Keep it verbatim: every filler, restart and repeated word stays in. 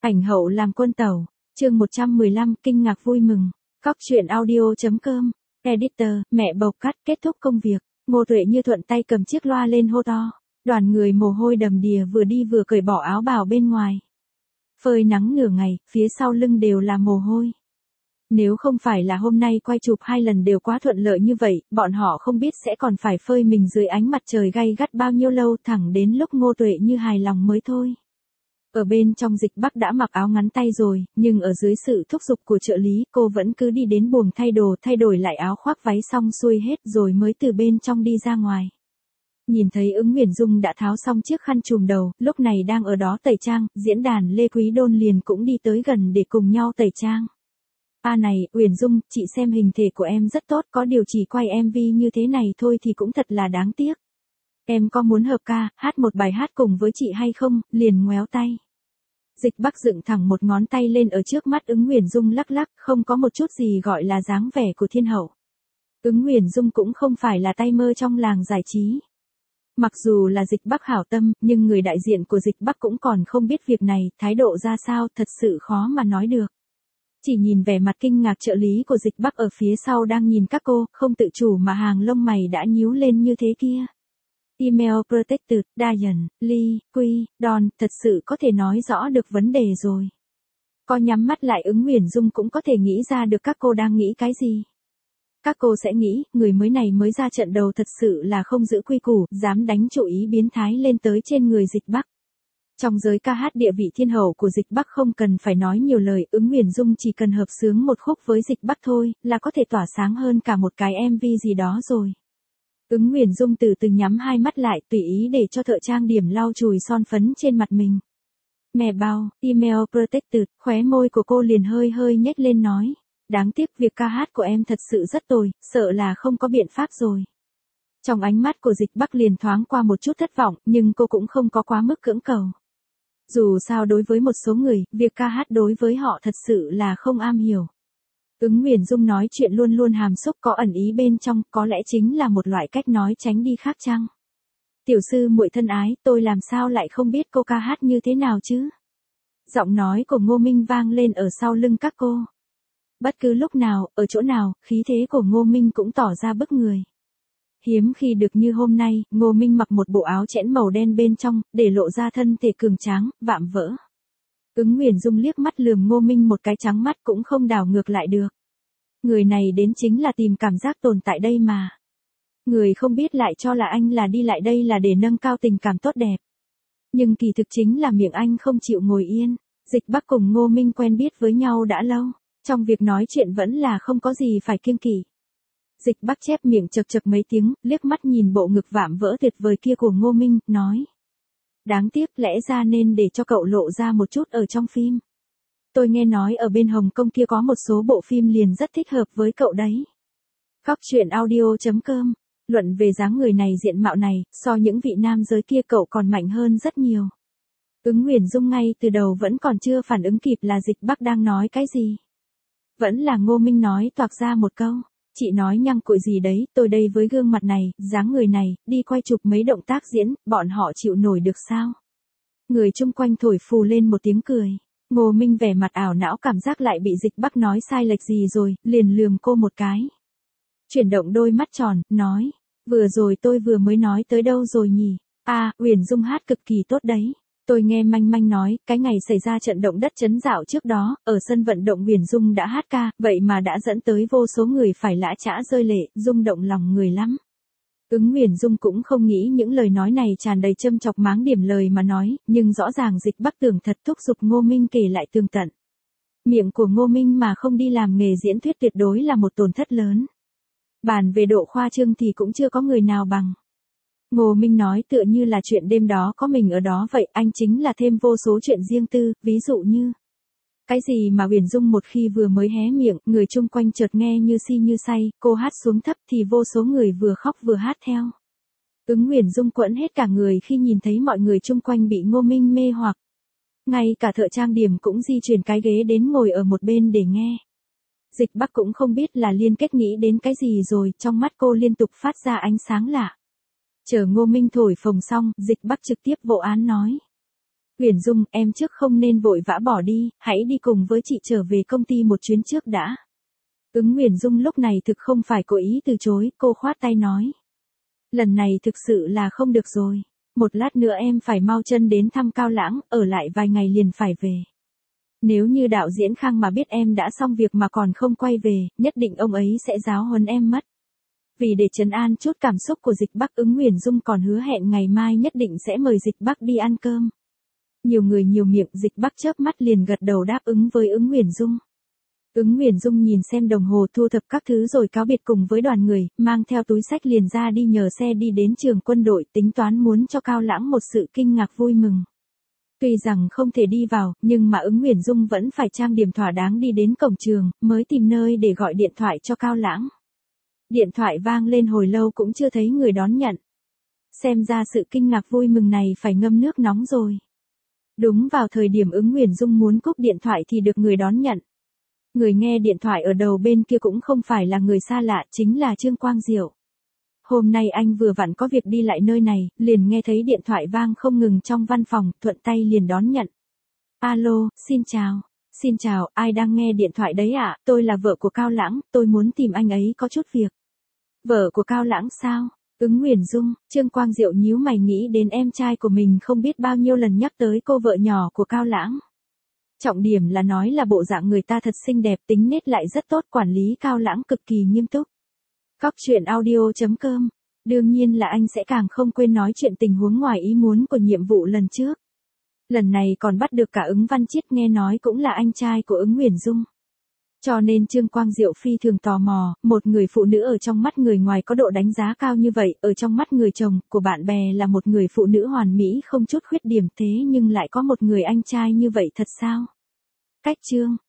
Ảnh hậu làm quân tẩu, chương một trăm mười lăm, kinh ngạc vui mừng, cóc truyện audio chấm com, editor, mẹ bầu cắt, kết thúc công việc, Ngô Tuệ Như thuận tay cầm chiếc loa lên hô to, đoàn người mồ hôi đầm đìa vừa đi vừa cởi bỏ áo bào bên ngoài. Phơi nắng nửa ngày, phía sau lưng đều là mồ hôi. Nếu không phải là hôm nay quay chụp hai lần đều quá thuận lợi như vậy, bọn họ không biết sẽ còn phải phơi mình dưới ánh mặt trời gay gắt bao nhiêu lâu thẳng đến lúc Ngô Tuệ Như hài lòng mới thôi. Ở bên trong Dịch Bắc đã mặc áo ngắn tay rồi, nhưng ở dưới sự thúc giục của trợ lý cô vẫn cứ đi đến buồng thay đồ thay đổi lại áo khoác váy xong xuôi hết rồi mới từ bên trong đi ra ngoài. Nhìn thấy Ứng Uyển Dung đã tháo xong chiếc khăn trùm đầu, lúc này đang ở đó tẩy trang, diễn đàn Lê Quý Đôn liền cũng đi tới gần để cùng nhau tẩy trang. À này, Uyển Dung, chị xem hình thể của em rất tốt, có điều chỉ quay em vê như thế này thôi thì cũng thật là đáng tiếc. Em có muốn hợp ca, hát một bài hát cùng với chị hay không, liền ngoéo tay. Dịch Bắc dựng thẳng một ngón tay lên ở trước mắt Ứng Uyển Dung lắc lắc, không có một chút gì gọi là dáng vẻ của thiên hậu. Ứng Uyển Dung cũng không phải là tay mơ trong làng giải trí. Mặc dù là Dịch Bắc hảo tâm, nhưng người đại diện của Dịch Bắc cũng còn không biết việc này, thái độ ra sao, thật sự khó mà nói được. Chỉ nhìn vẻ mặt kinh ngạc trợ lý của Dịch Bắc ở phía sau đang nhìn các cô, không tự chủ mà hàng lông mày đã nhíu lên như thế kia. Email Protected, Diane, Lee, Quy, Don, thật sự có thể nói rõ được vấn đề rồi. Có nhắm mắt lại Ứng Uyển Dung cũng có thể nghĩ ra được các cô đang nghĩ cái gì. Các cô sẽ nghĩ, người mới này mới ra trận đầu thật sự là không giữ quy củ, dám đánh chủ ý biến thái lên tới trên người Dịch Bắc. Trong giới ca hát địa vị thiên hậu của Dịch Bắc không cần phải nói nhiều lời, Ứng Uyển Dung chỉ cần hợp xướng một khúc với Dịch Bắc thôi, là có thể tỏa sáng hơn cả một cái em vê gì đó rồi. Ứng Uyển Dung từ từ nhắm hai mắt lại, tùy ý để cho thợ trang điểm lau chùi son phấn trên mặt mình. Mẹ bao, email protected, khóe môi của cô liền hơi hơi nhếch lên nói. Đáng tiếc việc ca hát của em thật sự rất tồi, sợ là không có biện pháp rồi. Trong ánh mắt của Dịch Bắc liền thoáng qua một chút thất vọng, nhưng cô cũng không có quá mức cưỡng cầu. Dù sao đối với một số người, việc ca hát đối với họ thật sự là không am hiểu. Ứng Uyển Dung nói chuyện luôn luôn hàm xúc có ẩn ý bên trong, có lẽ chính là một loại cách nói tránh đi khác chăng? Tiểu sư muội thân ái, tôi làm sao lại không biết cô ca hát như thế nào chứ? Giọng nói của Ngô Minh vang lên ở sau lưng các cô. Bất cứ lúc nào, ở chỗ nào, khí thế của Ngô Minh cũng tỏ ra bức người. Hiếm khi được như hôm nay, Ngô Minh mặc một bộ áo chẽn màu đen bên trong, để lộ ra thân thể cường tráng, vạm vỡ. Ứng Uyển Dung liếc mắt lườm Ngô Minh một cái trắng mắt cũng không đảo ngược lại được. Người này đến chính là tìm cảm giác tồn tại đây mà. Người không biết lại cho là anh là đi lại đây là để nâng cao tình cảm tốt đẹp. Nhưng kỳ thực chính là miệng anh không chịu ngồi yên. Dịch Bắc cùng Ngô Minh quen biết với nhau đã lâu. Trong việc nói chuyện vẫn là không có gì phải kiêng kỵ. Dịch Bắc chép miệng chật chật mấy tiếng, liếc mắt nhìn bộ ngực vạm vỡ tuyệt vời kia của Ngô Minh, nói. Đáng tiếc lẽ ra nên để cho cậu lộ ra một chút ở trong phim. Tôi nghe nói ở bên Hồng Kông kia có một số bộ phim liền rất thích hợp với cậu đấy. Cóc truyện audio chấm com, luận về dáng người này diện mạo này, so những vị nam giới kia cậu còn mạnh hơn rất nhiều. Ứng Uyển Dung ngay từ đầu vẫn còn chưa phản ứng kịp là Dịch Bắc đang nói cái gì. Vẫn là Ngô Minh nói toạc ra một câu. Chị nói nhăng cụi gì đấy, tôi đây với gương mặt này, dáng người này, đi quay chụp mấy động tác diễn, bọn họ chịu nổi được sao? Người chung quanh thổi phù lên một tiếng cười. Ngô Minh vẻ mặt ảo não cảm giác lại bị Dịch Bắc nói sai lệch gì rồi, liền lườm cô một cái. Chuyển động đôi mắt tròn, nói, vừa rồi tôi vừa mới nói tới đâu rồi nhỉ? À, Uyển Dung hát cực kỳ tốt đấy. Tôi nghe manh manh nói, cái ngày xảy ra trận động đất chấn dạo trước đó, ở sân vận động Uyển Dung đã hát ca, vậy mà đã dẫn tới vô số người phải lã chã rơi lệ, rung động lòng người lắm. Ứng Uyển Dung cũng không nghĩ những lời nói này tràn đầy châm chọc máng điểm lời mà nói, nhưng rõ ràng Dịch Bắc tưởng thật thúc giục Ngô Minh kể lại tường tận. Miệng của Ngô Minh mà không đi làm nghề diễn thuyết tuyệt đối là một tổn thất lớn. Bàn về độ khoa trương thì cũng chưa có người nào bằng. Ngô Minh nói tựa như là chuyện đêm đó có mình ở đó vậy, anh chính là thêm vô số chuyện riêng tư, ví dụ như cái gì mà Uyển Dung một khi vừa mới hé miệng, người chung quanh chợt nghe như si như say, cô hát xuống thấp thì vô số người vừa khóc vừa hát theo. Ứng Uyển Dung quẫn hết cả người khi nhìn thấy mọi người chung quanh bị Ngô Minh mê hoặc. Ngay cả thợ trang điểm cũng di chuyển cái ghế đến ngồi ở một bên để nghe. Dịch Bắc cũng không biết là liên kết nghĩ đến cái gì rồi, trong mắt cô liên tục phát ra ánh sáng lạ. Chờ Ngô Minh thổi phồng xong, Dịch Bắc trực tiếp vô án nói. Uyển Dung, em trước không nên vội vã bỏ đi, hãy đi cùng với chị trở về công ty một chuyến trước đã. Ứng Uyển Dung lúc này thực không phải cố ý từ chối, cô khoát tay nói. Lần này thực sự là không được rồi. Một lát nữa em phải mau chân đến thăm Cao Lãng, ở lại vài ngày liền phải về. Nếu như đạo diễn Khang mà biết em đã xong việc mà còn không quay về, nhất định ông ấy sẽ giáo huấn em mất. Vì để trấn an chút cảm xúc của Dịch Bắc, Ứng Uyển Dung còn hứa hẹn ngày mai nhất định sẽ mời Dịch Bắc đi ăn cơm. Nhiều người nhiều miệng, Dịch Bắc chớp mắt liền gật đầu đáp ứng với Ứng Uyển Dung. Ứng Uyển Dung nhìn xem đồng hồ thu thập các thứ rồi cáo biệt cùng với đoàn người, mang theo túi xách liền ra đi nhờ xe đi đến trường quân đội, tính toán muốn cho Cao Lãng một sự kinh ngạc vui mừng. Tuy rằng không thể đi vào, nhưng mà Ứng Uyển Dung vẫn phải trang điểm thỏa đáng đi đến cổng trường, mới tìm nơi để gọi điện thoại cho Cao Lãng. Điện thoại vang lên hồi lâu cũng chưa thấy người đón nhận. Xem ra sự kinh ngạc vui mừng này phải ngâm nước nóng rồi. Đúng vào thời điểm Ứng Uyển Dung muốn cúp điện thoại thì được người đón nhận. Người nghe điện thoại ở đầu bên kia cũng không phải là người xa lạ, chính là Trương Quang Diệu. Hôm nay anh vừa vặn có việc đi lại nơi này, liền nghe thấy điện thoại vang không ngừng trong văn phòng, thuận tay liền đón nhận. Alo, xin chào. Xin chào, ai đang nghe điện thoại đấy ạ? À? Tôi là vợ của Cao Lãng, tôi muốn tìm anh ấy có chút việc. Vợ của Cao Lãng sao? Ứng Uyển Dung, Trương Quang Diệu nhíu mày nghĩ đến em trai của mình không biết bao nhiêu lần nhắc tới cô vợ nhỏ của Cao Lãng. Trọng điểm là nói là bộ dạng người ta thật xinh đẹp, tính nết lại rất tốt, quản lý Cao Lãng cực kỳ nghiêm túc. Cóc truyện audio chấm com. Đương nhiên là anh sẽ càng không quên nói chuyện tình huống ngoài ý muốn của nhiệm vụ lần trước. Lần này còn bắt được cả Ứng Văn Chiết, nghe nói cũng là anh trai của Ứng Uyển Dung. Cho nên Trương Quang Diệu phi thường tò mò, một người phụ nữ ở trong mắt người ngoài có độ đánh giá cao như vậy, ở trong mắt người chồng của bạn bè là một người phụ nữ hoàn mỹ không chút khuyết điểm, thế nhưng lại có một người anh trai như vậy thật sao? Cách Trương